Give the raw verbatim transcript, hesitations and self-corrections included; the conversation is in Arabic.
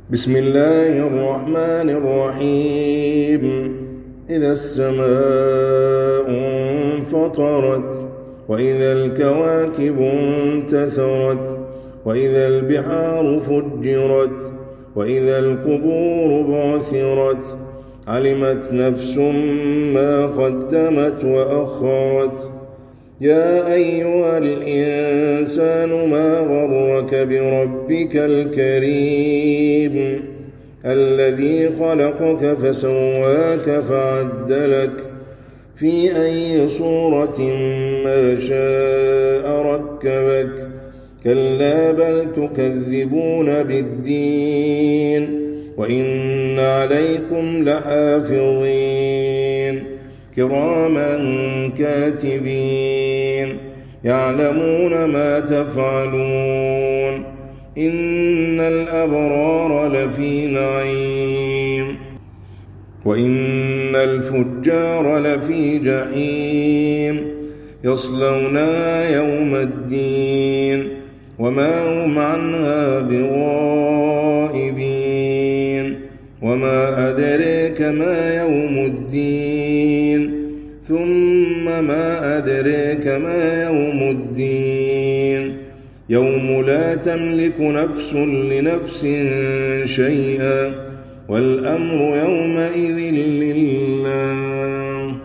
بسم الله الرحمن الرحيم. إذا السماء انفطرت وإذا الكواكب انتثرت وإذا البحار فجرت وإذا القبور بعثرت علمت نفس ما قدمت وأخرت. يا أيها الإنسان ما غرك بربك الكريم الذي خلقك فسواك فعدلك في أي صورة ما شاء ركبك. كلا بل تكذبون بالدين وإن عليكم لحافظين كراما كاتبين يعلمون ما تفعلون. إن الأبرار لفي نعيم وإن الفجار لفي جحيم يصلونها يوم الدين وما هم عنها بغائبين. وما أدريك ما يوم الدين ثم ما أدريك ما يوم الدين يوم لا تملك نفس لنفس شيئا والأمر يومئذ لله.